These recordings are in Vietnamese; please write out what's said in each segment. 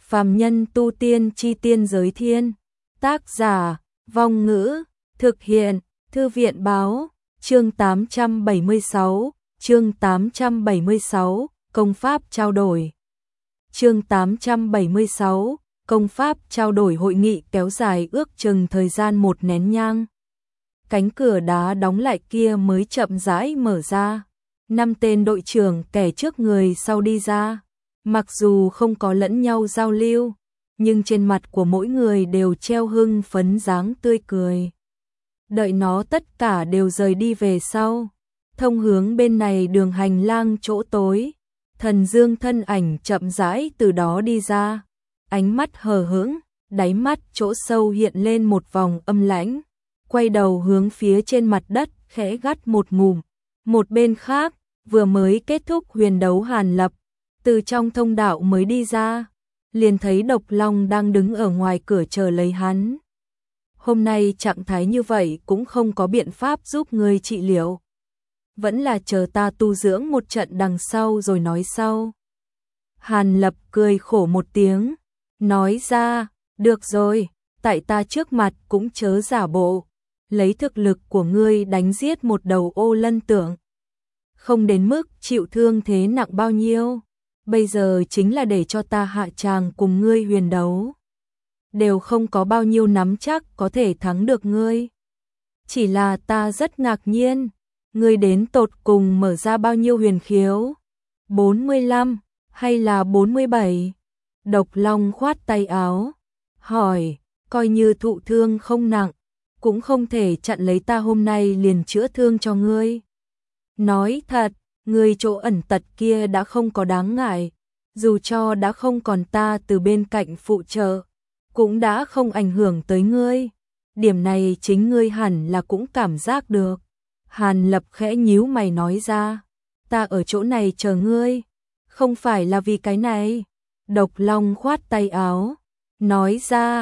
Phàm nhân tu tiên chi tiên giới thiên. Tác giả, Vong Ngữ, thực hiện, Thư viện Báo, chương 876, chương 876, công pháp trao đổi. Chương 876, công pháp trao đổi hội nghị kéo dài ước chừng thời gian 1 nén nhang. Cánh cửa đá đóng lại kia mới chậm rãi mở ra. 5 tên đội trưởng kẻ trước người sau đi ra. Mặc dù không có lẫn nhau giao lưu, nhưng trên mặt của mỗi người đều treo hưng phấn dáng tươi cười. Đợi nó tất cả đều rời đi về sau. Thông hướng bên này đường hành lang chỗ tối. Thần Dương thân ảnh chậm rãi từ đó đi ra. Ánh mắt hờ hững, đáy mắt chỗ sâu hiện lên một vòng âm lãnh. Quay đầu hướng phía trên mặt đất, khẽ gắt một ngụm. Một bên khác, vừa mới kết thúc huyền đấu Hàn Lập, từ trong thông đạo mới đi ra, liền thấy Độc Long đang đứng ở ngoài cửa chờ lấy hắn. Hôm nay trạng thái như vậy cũng không có biện pháp giúp ngươi trị liệu. Vẫn là chờ ta tu dưỡng một trận đằng sau rồi nói sau. Hàn Lập cười khổ một tiếng, nói ra, được rồi, tại ta trước mặt cũng chớ giả bộ, lấy thực lực của ngươi đánh giết một đầu ô lân tượng. Không đến mức chịu thương thế nặng bao nhiêu, bây giờ chính là để cho ta hạ tràng cùng ngươi huyền đấu. Đều không có bao nhiêu nắm chắc có thể thắng được ngươi. Chỉ là ta rất ngạc nhiên, ngươi đến tột cùng mở ra bao nhiêu huyền khiếu? 45 hay là 47? Độc Long khoát tay áo, hỏi, coi như thụ thương không nặng, cũng không thể chặn lấy ta hôm nay liền chữa thương cho ngươi. Nói thật, ngươi chỗ ẩn tật kia đã không có đáng ngại, dù cho đã không còn ta từ bên cạnh phụ trợ, cũng đã không ảnh hưởng tới ngươi. Điểm này chính ngươi hẳn là cũng cảm giác được. Hàn Lập khẽ nhíu mày nói ra, ta ở chỗ này chờ ngươi, không phải là vì cái này. Độc Long khoát tay áo, nói ra,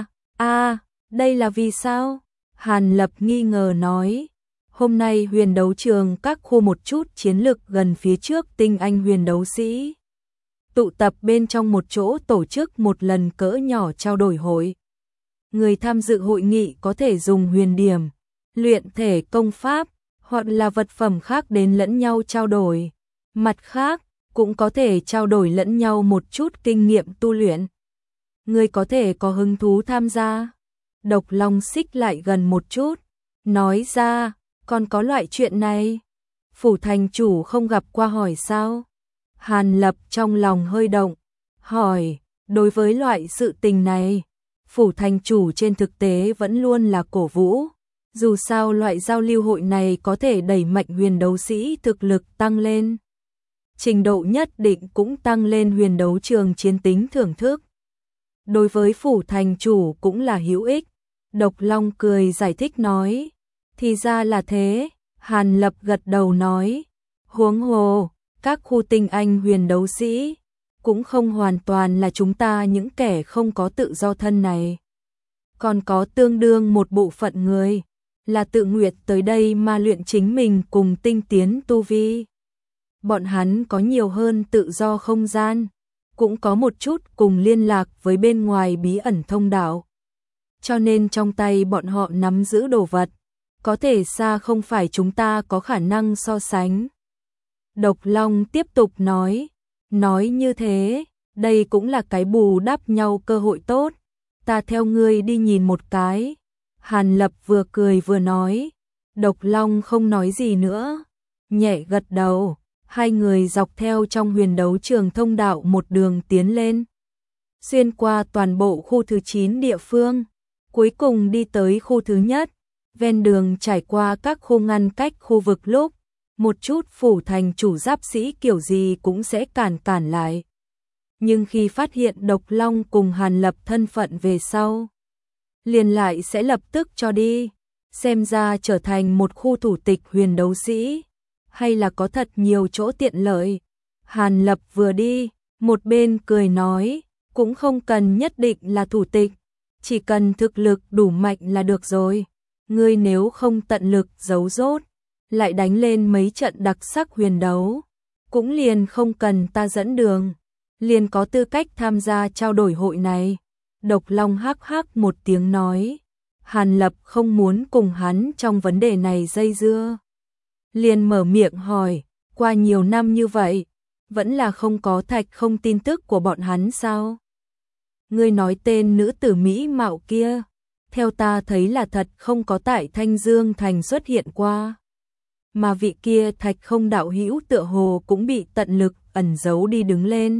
đây là vì sao? Hàn Lập nghi ngờ nói, hôm nay huyền đấu trường các khu một chút chiến lực gần phía trước tinh anh huyền đấu sĩ. Tụ tập bên trong một chỗ tổ chức một lần cỡ nhỏ trao đổi hội. Người tham dự hội nghị có thể dùng huyền điểm, luyện thể công pháp, hoặc là vật phẩm khác đến lẫn nhau trao đổi. Mặt khác, cũng có thể trao đổi lẫn nhau một chút kinh nghiệm tu luyện. Người có thể có hứng thú tham gia. Độc Long xích lại gần một chút, nói ra, còn có loại chuyện này. Phủ thành chủ không gặp qua hỏi sao? Hàn Lập trong lòng hơi động, hỏi, đối với loại sự tình này, phủ thành chủ trên thực tế vẫn luôn là cổ vũ. Dù sao loại giao lưu hội này có thể đẩy mạnh huyền đấu sĩ thực lực tăng lên. Trình độ nhất định cũng tăng lên huyền đấu trường chiến tính thưởng thức. Đối với phủ thành chủ cũng là hữu ích. Độc Long cười giải thích nói, thì ra là thế. Hàn Lập gật đầu nói, huống hồ, các khu tinh anh huyền đấu sĩ cũng không hoàn toàn là chúng ta những kẻ không có tự do thân này. Còn có tương đương một bộ phận người là tự nguyện tới đây mà luyện chính mình cùng tinh tiến tu vi. Bọn hắn có nhiều hơn tự do không gian, cũng có một chút cùng liên lạc với bên ngoài bí ẩn thông đạo. Cho nên trong tay bọn họ nắm giữ đồ vật, có thể xa không phải chúng ta có khả năng so sánh. Độc Long tiếp tục nói như thế, đây cũng là cái bù đắp nhau cơ hội tốt. Ta theo ngươi đi nhìn một cái. Hàn Lập vừa cười vừa nói. Độc Long không nói gì nữa, nhẹ gật đầu. Hai người dọc theo trong huyền đấu trường thông đạo một đường tiến lên, xuyên qua toàn bộ khu thứ 9 địa phương, cuối cùng đi tới khu thứ nhất. Ven đường trải qua các khu ngăn cách khu vực lúc, một chút phủ thành chủ giáp sĩ kiểu gì cũng sẽ cản lại. Nhưng khi phát hiện Độc Long cùng Hàn Lập thân phận về sau, liền lại sẽ lập tức cho đi. Xem ra trở thành một khu thủ tịch huyền đấu sĩ, hay là có thật nhiều chỗ tiện lợi. Hàn Lập vừa đi, một bên cười nói, cũng không cần nhất định là thủ tịch, chỉ cần thực lực đủ mạnh là được rồi. Ngươi nếu không tận lực giấu rốt, lại đánh lên mấy trận đặc sắc huyền đấu, cũng liền không cần ta dẫn đường. liền có tư cách tham gia trao đổi hội này. Độc Long hắc hắc một tiếng nói, Hàn Lập không muốn cùng hắn trong vấn đề này dây dưa. Liền mở miệng hỏi, qua nhiều năm như vậy, vẫn là không có thạch không tin tức của bọn hắn sao? Ngươi nói tên nữ tử Mỹ mạo kia, theo ta thấy là thật không có tại Thanh Dương Thành xuất hiện qua. Mà vị kia thạch không đạo hữu tựa hồ cũng bị tận lực ẩn giấu đi đứng lên.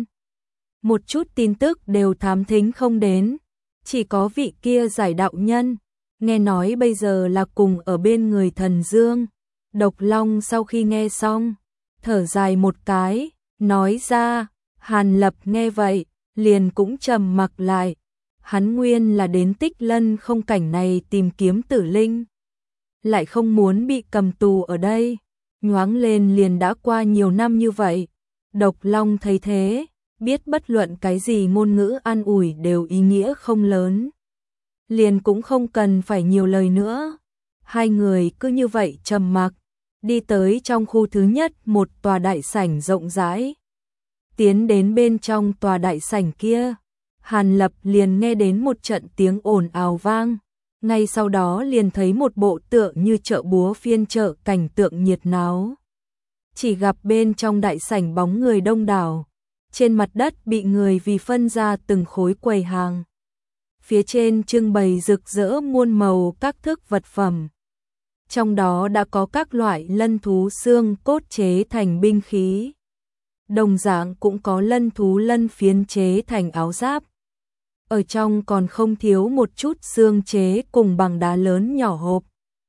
Một chút tin tức đều thám thính không đến, chỉ có vị kia giải đạo nhân, nghe nói bây giờ là cùng ở bên người Thần Dương. Độc Long sau khi nghe xong, thở dài một cái, nói ra, Hàn Lập nghe vậy, liền cũng trầm mặc lại. Hắn nguyên là đến Tích Lân không cảnh này tìm kiếm tử linh, lại không muốn bị cầm tù ở đây, nhoáng lên liền đã qua nhiều năm như vậy. Độc Long thấy thế, biết bất luận cái gì ngôn ngữ an ủi đều ý nghĩa không lớn, liền cũng không cần phải nhiều lời nữa. Hai người cứ như vậy trầm mặc, đi tới trong khu thứ nhất một tòa đại sảnh rộng rãi. Tiến đến bên trong tòa đại sảnh kia, Hàn Lập liền nghe đến một trận tiếng ồn ào vang, ngay sau đó liền thấy một bộ tượng như chợ búa phiên chợ cảnh tượng nhiệt náo. Chỉ gặp bên trong đại sảnh bóng người đông đảo, trên mặt đất bị người vì phân ra từng khối quầy hàng. Phía trên trưng bày rực rỡ muôn màu các thức vật phẩm. Trong đó đã có các loại lân thú xương cốt chế thành binh khí. Đồng dạng cũng có lân thú lân phiến chế thành áo giáp. Ở trong còn không thiếu một chút xương chế cùng bằng đá lớn nhỏ hộp.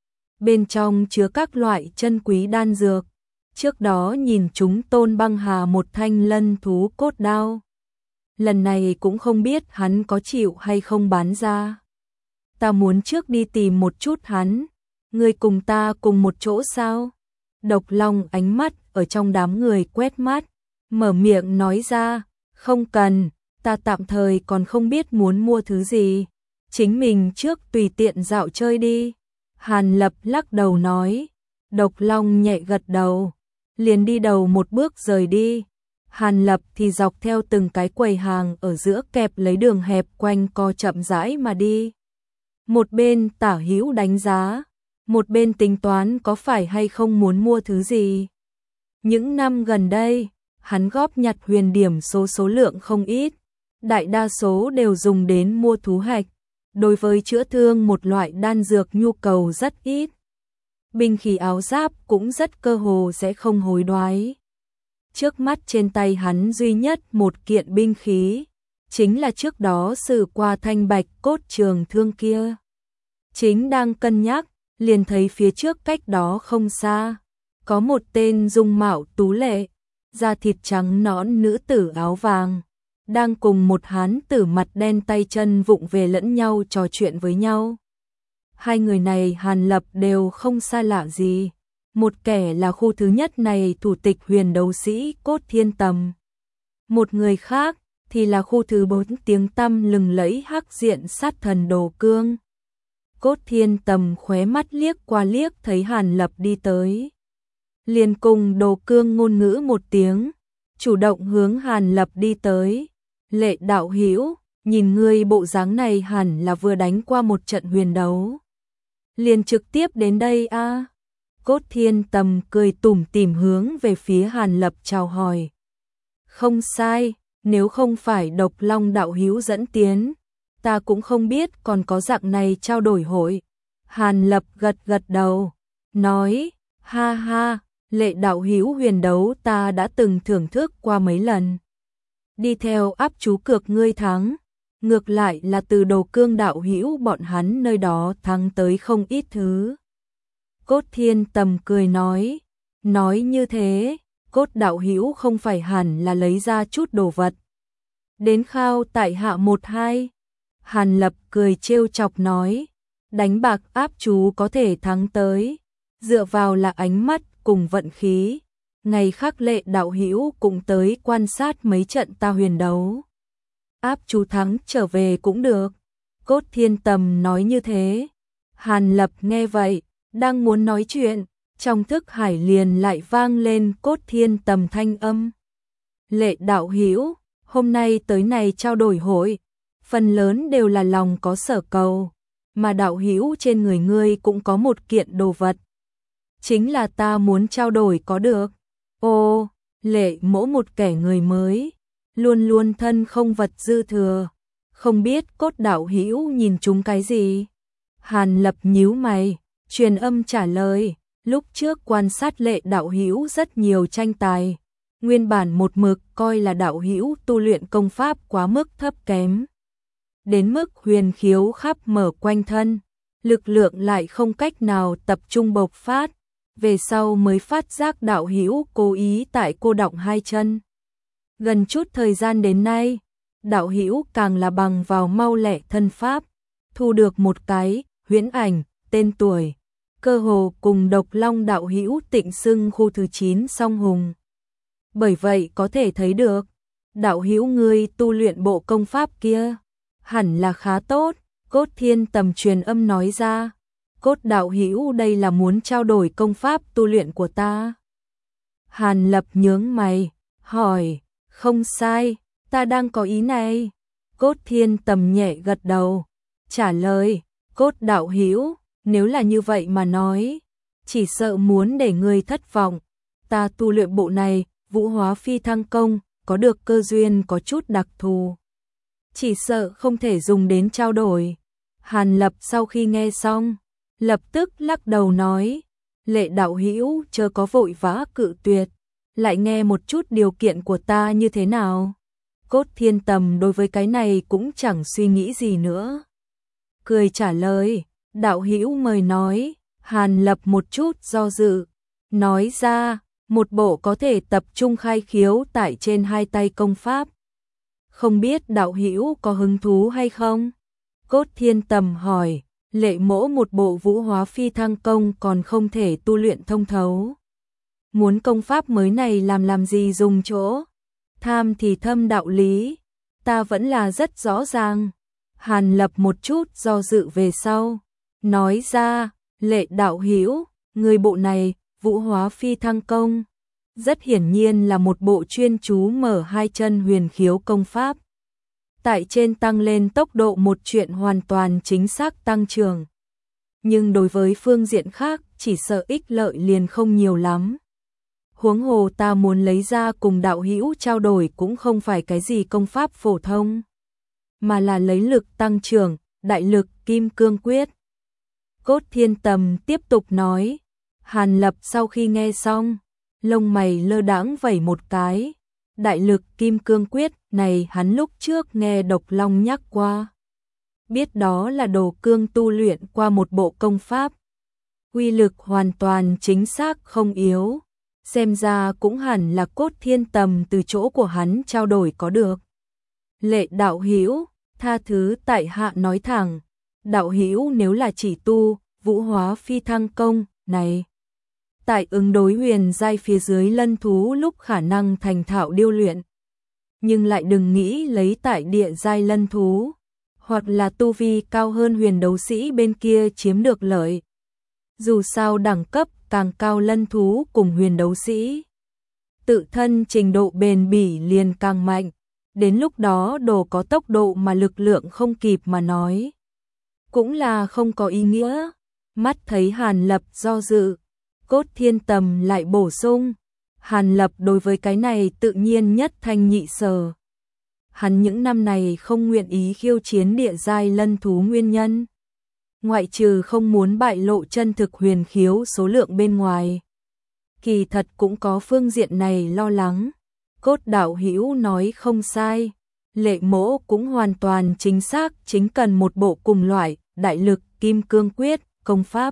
Bên trong chứa các loại chân quý đan dược. Trước đó nhìn chúng Tôn Băng Hà một thanh lân thú cốt đao. Lần này cũng không biết hắn có chịu hay không bán ra. Ta muốn trước đi tìm một chút hắn. Ngươi cùng ta cùng một chỗ sao? Độc Long ánh mắt ở trong đám người quét mắt, mở miệng nói ra, không cần, ta tạm thời còn không biết muốn mua thứ gì. Chính mình trước tùy tiện dạo chơi đi. Hàn Lập lắc đầu nói. Độc Long nhẹ gật đầu, liền đi đầu một bước rời đi. Hàn Lập thì dọc theo từng cái quầy hàng ở giữa kẹp lấy đường hẹp quanh co chậm rãi mà đi. Một bên tả hữu đánh giá, một bên tính toán có phải hay không muốn mua thứ gì. Những năm gần đây, hắn góp nhặt huyền điểm số lượng không ít, đại đa số đều dùng đến mua thú hạch. Đối với chữa thương một loại đan dược nhu cầu rất ít. Binh khí áo giáp cũng rất cơ hồ sẽ không hối đoái. Trước mắt trên tay hắn duy nhất một kiện binh khí, chính là trước đó sử qua thanh bạch cốt trường thương kia. Chính đang cân nhắc, liền thấy phía trước cách đó không xa, có một tên dung mạo tú lệ, da thịt trắng nõn nữ tử áo vàng, đang cùng một hán tử mặt đen tay chân vụng về lẫn nhau trò chuyện với nhau. Hai người này Hàn Lập đều không xa lạ gì. Một kẻ là khu thứ nhất này thủ tịch huyền đấu sĩ Cốt Thiên Tầm. Một người khác thì là khu thứ 4 tiếng tăm lừng lẫy hắc diện sát thần Đồ Cương. Cốt Thiên Tầm khóe mắt liếc qua liếc thấy Hàn Lập đi tới, liền cùng Đồ Cương ngôn ngữ một tiếng, chủ động hướng Hàn Lập đi tới. Lệ đạo hữu, nhìn ngươi bộ dáng này hẳn là vừa đánh qua một trận huyền đấu, liền trực tiếp đến đây a. Cốt Thiên Tầm cười tủm tỉm hướng về phía Hàn Lập chào hỏi. Không sai, nếu không phải Độc Long đạo hữu dẫn tiến, ta cũng không biết còn có dạng này trao đổi hội. Hàn Lập gật gật đầu, nói, ha ha, Lệ đạo hữu huyền đấu ta đã từng thưởng thức qua mấy lần. Đi theo áp chú cược ngươi thắng, ngược lại là từ Đồ Cương đạo hữu bọn hắn nơi đó thắng tới không ít thứ. Cốt Thiên Tầm cười nói như thế, Cốt đạo hữu không phải hẳn là lấy ra chút đồ vật đến khao tại hạ một hai. Hàn Lập cười trêu chọc nói, đánh bạc áp chú có thể thắng tới, dựa vào là ánh mắt cùng vận khí. Ngày khác Lệ đạo hữu cũng tới quan sát mấy trận ta huyền đấu, áp chú thắng trở về cũng được. Cốt Thiên Tầm nói như thế. Hàn Lập nghe vậy, đang muốn nói chuyện, trong thức hải liền lại vang lên Cốt Thiên Tầm thanh âm. Lệ đạo hữu, Hôm nay tới này trao đổi hội, phần lớn đều là lòng có sở cầu, mà đạo hữu trên người ngươi cũng có một kiện đồ vật. Chính là ta muốn trao đổi có được. Ô, Lệ Mỗ một kẻ người mới, luôn luôn thân không vật dư thừa, không biết Cốt đạo hữu nhìn chúng cái gì? Hàn Lập nhíu mày, truyền âm trả lời, lúc trước quan sát Lệ đạo hữu rất nhiều tranh tài, nguyên bản một mực coi là đạo hữu tu luyện công pháp quá mức thấp kém, đến mức huyền khiếu khắp mở quanh thân, lực lượng lại không cách nào tập trung bộc phát, về sau mới phát giác đạo hữu cố ý tại cô đọng hai chân. Gần chút thời gian đến nay, đạo hữu càng là bằng vào mau lẹ thân pháp, thu được một cái huyễn ảnh, tên tuổi, cơ hồ cùng Độc Long đạo hữu tịnh xưng khu thứ 9 song hùng. Bởi vậy có thể thấy được, đạo hữu ngươi tu luyện bộ công pháp kia, hẳn là khá tốt. Cốt Thiên Tầm truyền âm nói ra, Cốt đạo hữu đây là muốn trao đổi công pháp tu luyện của ta. Hàn Lập nhướng mày, hỏi, không sai, ta đang có ý này. Cốt Thiên Tầm nhẹ gật đầu, trả lời, Cốt đạo hữu, nếu là như vậy mà nói, chỉ sợ muốn để ngươi thất vọng, ta tu luyện bộ này, Vũ Hóa Phi Thăng Công, có được cơ duyên có chút đặc thù, chỉ sợ không thể dùng đến trao đổi. Hàn Lập sau khi nghe xong, lập tức lắc đầu nói, Lệ đạo hữu chớ có vội vã cự tuyệt, lại nghe một chút điều kiện của ta như thế nào. Cốt Thiên Tầm đối với cái này cũng chẳng suy nghĩ gì nữa, cười trả lời, đạo hữu mời nói. Hàn Lập một chút do dự, nói ra, một bộ có thể tập trung khai khiếu tại trên hai tay công pháp. Không biết đạo hữu có hứng thú hay không? Cốt Thiên Tầm hỏi, Lệ Mỗ một bộ Vũ Hóa Phi Thăng Công còn không thể tu luyện thông thấu. Muốn công pháp mới này làm gì dùng chỗ? Tham thì thâm đạo lý, ta vẫn là rất rõ ràng. Hàn Lập một chút do dự về sau, nói ra, Lệ đạo hữu, người bộ này, Vũ Hóa Phi Thăng Công, rất hiển nhiên là một bộ chuyên chú mở hai chân huyền khiếu công pháp. Tại trên tăng lên tốc độ một chuyện hoàn toàn chính xác tăng trưởng. Nhưng đối với phương diện khác, chỉ sợ ích lợi liền không nhiều lắm. Huống hồ ta muốn lấy ra cùng đạo hữu trao đổi cũng không phải cái gì công pháp phổ thông, mà là lấy lực tăng trưởng, đại lực kim cương quyết. Cốt Thiên Tầm tiếp tục nói, Hàn Lập sau khi nghe xong, lông mày lơ đãng vẩy một cái, đại lực kim cương quyết này hắn lúc trước nghe Độc Long nhắc qua. Biết đó là đồ cương tu luyện qua một bộ công pháp. Uy lực hoàn toàn chính xác không yếu, xem ra cũng hẳn là Cốt Thiên Tầm từ chỗ của hắn trao đổi có được. Lệ đạo hữu, tha thứ tại hạ nói thẳng, đạo hữu nếu là chỉ tu Vũ Hóa Phi Thăng Công này, tại ứng đối huyền giai phía dưới lân thú lúc khả năng thành thạo điêu luyện, nhưng lại đừng nghĩ lấy tại địa giai lân thú, hoặc là tu vi cao hơn huyền đấu sĩ bên kia chiếm được lợi. Dù sao đẳng cấp càng cao lân thú cùng huyền đấu sĩ, tự thân trình độ bền bỉ liền càng mạnh, đến lúc đó đồ có tốc độ mà lực lượng không kịp mà nói, cũng là không có ý nghĩa. Mắt thấy Hàn Lập do dự, Cốt Thiên Tầm lại bổ sung, Hàn Lập đối với cái này tự nhiên nhất thanh nhị sở. Hắn những năm này không nguyện ý khiêu chiến địa giai lân thú nguyên nhân, ngoại trừ không muốn bại lộ chân thực huyền khiếu số lượng bên ngoài, kỳ thật cũng có phương diện này lo lắng. Cốt đạo hữu nói không sai, Lệ Mỗ cũng hoàn toàn chính xác, chính cần một bộ cùng loại đại lực kim cương quyết công pháp.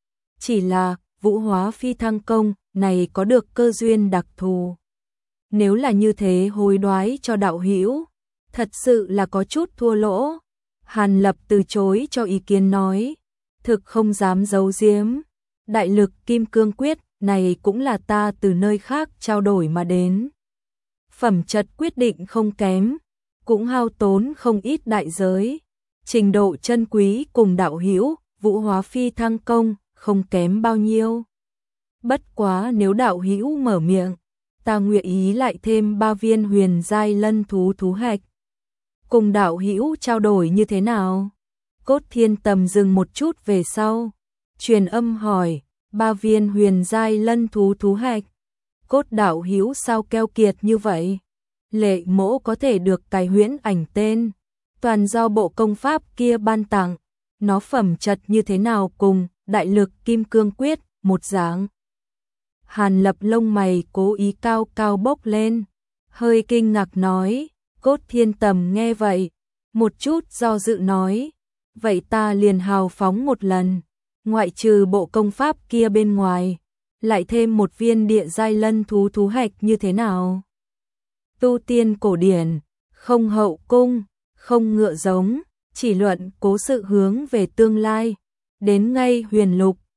Chỉ là Vũ Hóa Phi Thăng Công này có được cơ duyên đặc thù. Nếu là như thế hối đoái cho đạo hữu, thật sự là có chút thua lỗ. Hàn Lập từ chối cho ý kiến nói, thực không dám giấu giếm, đại lực kim cương quyết này cũng là ta từ nơi khác trao đổi mà đến. Phẩm chất quyết định không kém, cũng hao tốn không ít đại giới, trình độ chân quý cùng đạo hữu Vũ Hóa Phi Thăng Công không kém bao nhiêu. Bất quá nếu đạo hữu mở miệng, ta nguyện ý lại thêm 3 viên huyền giai lân thú thú hạch. Cùng đạo hữu trao đổi như thế nào? Cốt Thiên Tầm dừng một chút về sau, truyền âm hỏi, 3 viên huyền giai lân thú thú hạch. Cốt đạo hữu sao keo kiệt như vậy? Lệ mỗ có thể được cái huyễn ảnh tên, toàn do bộ công pháp kia ban tặng, nó phẩm chất như thế nào cùng đại lực kim cương quyết một dáng. Hàn Lập lông mày cố ý cao cao bốc lên, hơi kinh ngạc nói. Cốt Thiên Tầm nghe vậy, một chút do dự nói, vậy ta liền hào phóng một lần, ngoại trừ bộ công pháp kia bên ngoài, lại thêm một viên địa giai lân thú thú hạch như thế nào? Tu tiên cổ điển, không hậu cung, không ngựa giống, chỉ luận cố sự hướng về tương lai, đến ngay huyền lục,